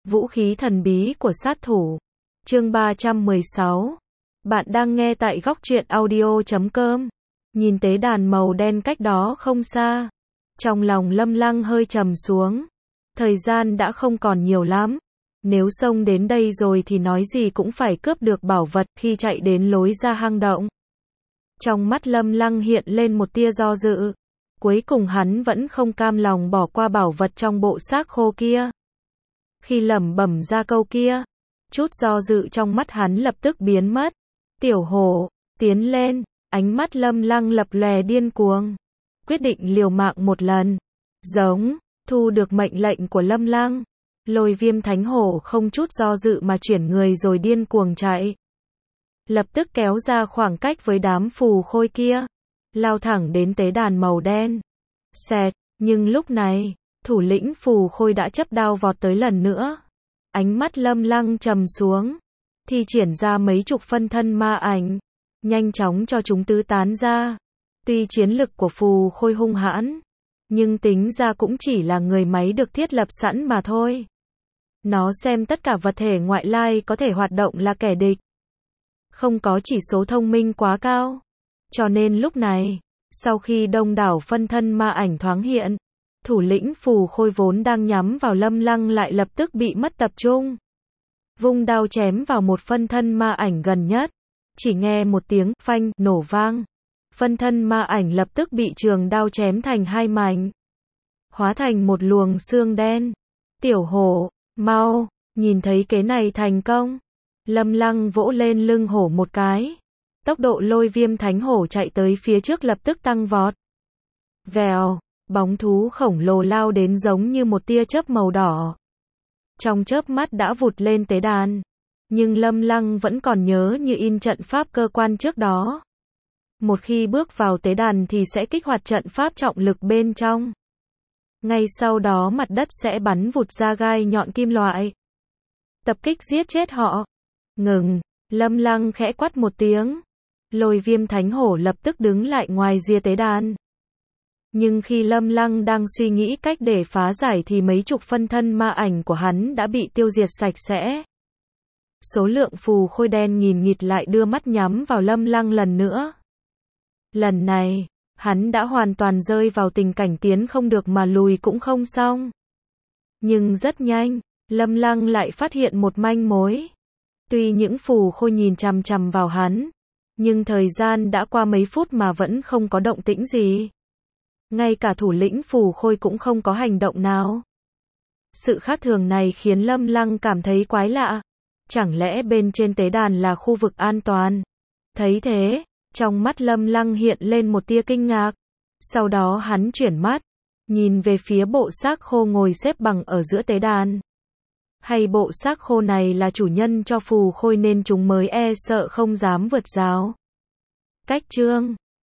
Vũ khí thần bí của sát thủ. Chương 316. Bạn đang nghe tại góc truyện audio.com. Nhìn tế đàn màu đen cách đó không xa. Trong lòng Lâm Lăng hơi trầm xuống. Thời gian đã không còn nhiều lắm. Nếu xông đến đây rồi thì nói gì cũng phải cướp được bảo vật khi chạy đến lối ra hang động. Trong mắt Lâm Lăng hiện lên một tia do dự. Cuối cùng hắn vẫn không cam lòng bỏ qua bảo vật trong bộ xác khô kia. Khi lẩm bẩm ra câu kia, chút do dự trong mắt hắn lập tức biến mất. Tiểu hổ, tiến lên, ánh mắt Lâm Lăng lập lòe điên cuồng. Quyết định liều mạng một lần. Giống, thu được mệnh lệnh của Lâm Lăng. Lôi Viêm Thánh Hổ không chút do dự mà chuyển người rồi điên cuồng chạy. Lập tức kéo ra khoảng cách với đám phù khôi kia. Lao thẳng đến tế đàn màu đen. Xẹt, nhưng lúc này, thủ lĩnh phù khôi đã chấp đao vọt tới lần nữa. Ánh mắt Lâm Lăng trầm xuống. Thi triển ra mấy chục phân thân ma ảnh. Nhanh chóng cho chúng tứ tán ra. Tuy chiến lực của phù khôi hung hãn, nhưng tính ra cũng chỉ là người máy được thiết lập sẵn mà thôi. Nó xem tất cả vật thể ngoại lai có thể hoạt động là kẻ địch. Không có chỉ số thông minh quá cao. Cho nên lúc này, sau khi đông đảo phân thân ma ảnh thoáng hiện, thủ lĩnh phù khôi vốn đang nhắm vào Lâm Lăng lại lập tức bị mất tập trung. Vung đao chém vào một phân thân ma ảnh gần nhất. Chỉ nghe một tiếng phanh nổ vang. Phân thân ma ảnh lập tức bị trường đao chém thành hai mảnh. Hóa thành một luồng xương đen. Tiểu hổ, mau, nhìn thấy kế này thành công. Lâm Lăng vỗ lên lưng hổ một cái. Tốc độ Lôi Viêm Thánh Hổ chạy tới phía trước lập tức tăng vọt. Vèo, bóng thú khổng lồ lao đến giống như một tia chớp màu đỏ. Trong chớp mắt đã vụt lên tế đàn. Nhưng Lâm Lăng vẫn còn nhớ như in trận pháp cơ quan trước đó. Một khi bước vào tế đàn thì sẽ kích hoạt trận pháp trọng lực bên trong. Ngay sau đó mặt đất sẽ bắn vụt ra gai nhọn kim loại. Tập kích giết chết họ. Ngừng, Lâm Lăng khẽ quát một tiếng. Lôi Viêm Thánh Hổ lập tức đứng lại ngoài rìa tế đàn. Nhưng khi Lâm Lăng đang suy nghĩ cách để phá giải thì mấy chục phân thân ma ảnh của hắn đã bị tiêu diệt sạch sẽ. Số lượng phù khôi đen nghìn nghịt lại đưa mắt nhắm vào Lâm Lăng lần nữa. Lần này, hắn đã hoàn toàn rơi vào tình cảnh tiến không được mà lùi cũng không xong. Nhưng rất nhanh, Lâm Lăng lại phát hiện một manh mối. Tuy những phù khôi nhìn chằm chằm vào hắn, nhưng thời gian đã qua mấy phút mà vẫn không có động tĩnh gì. Ngay cả thủ lĩnh phù khôi cũng không có hành động nào. Sự khác thường này khiến Lâm Lăng cảm thấy quái lạ. Chẳng lẽ bên trên tế đàn là khu vực an toàn? Thấy thế, trong mắt Lâm Lăng hiện lên một tia kinh ngạc. Sau đó hắn chuyển mắt, nhìn về phía bộ xác khô ngồi xếp bằng ở giữa tế đàn. Hay bộ xác khô này là chủ nhân cho phù khôi nên chúng mới e sợ không dám vượt rào. Cách chương